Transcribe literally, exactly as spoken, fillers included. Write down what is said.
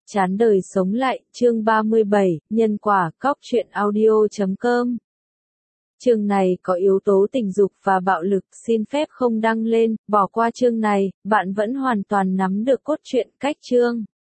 Chán đời sống lại, chương ba mươi bảy, nhân quả, cóc truyện audio chấm com. Chương này có yếu tố tình dục và bạo lực, xin phép không đăng lên, bỏ qua chương này, bạn vẫn hoàn toàn nắm được cốt truyện, cách chương.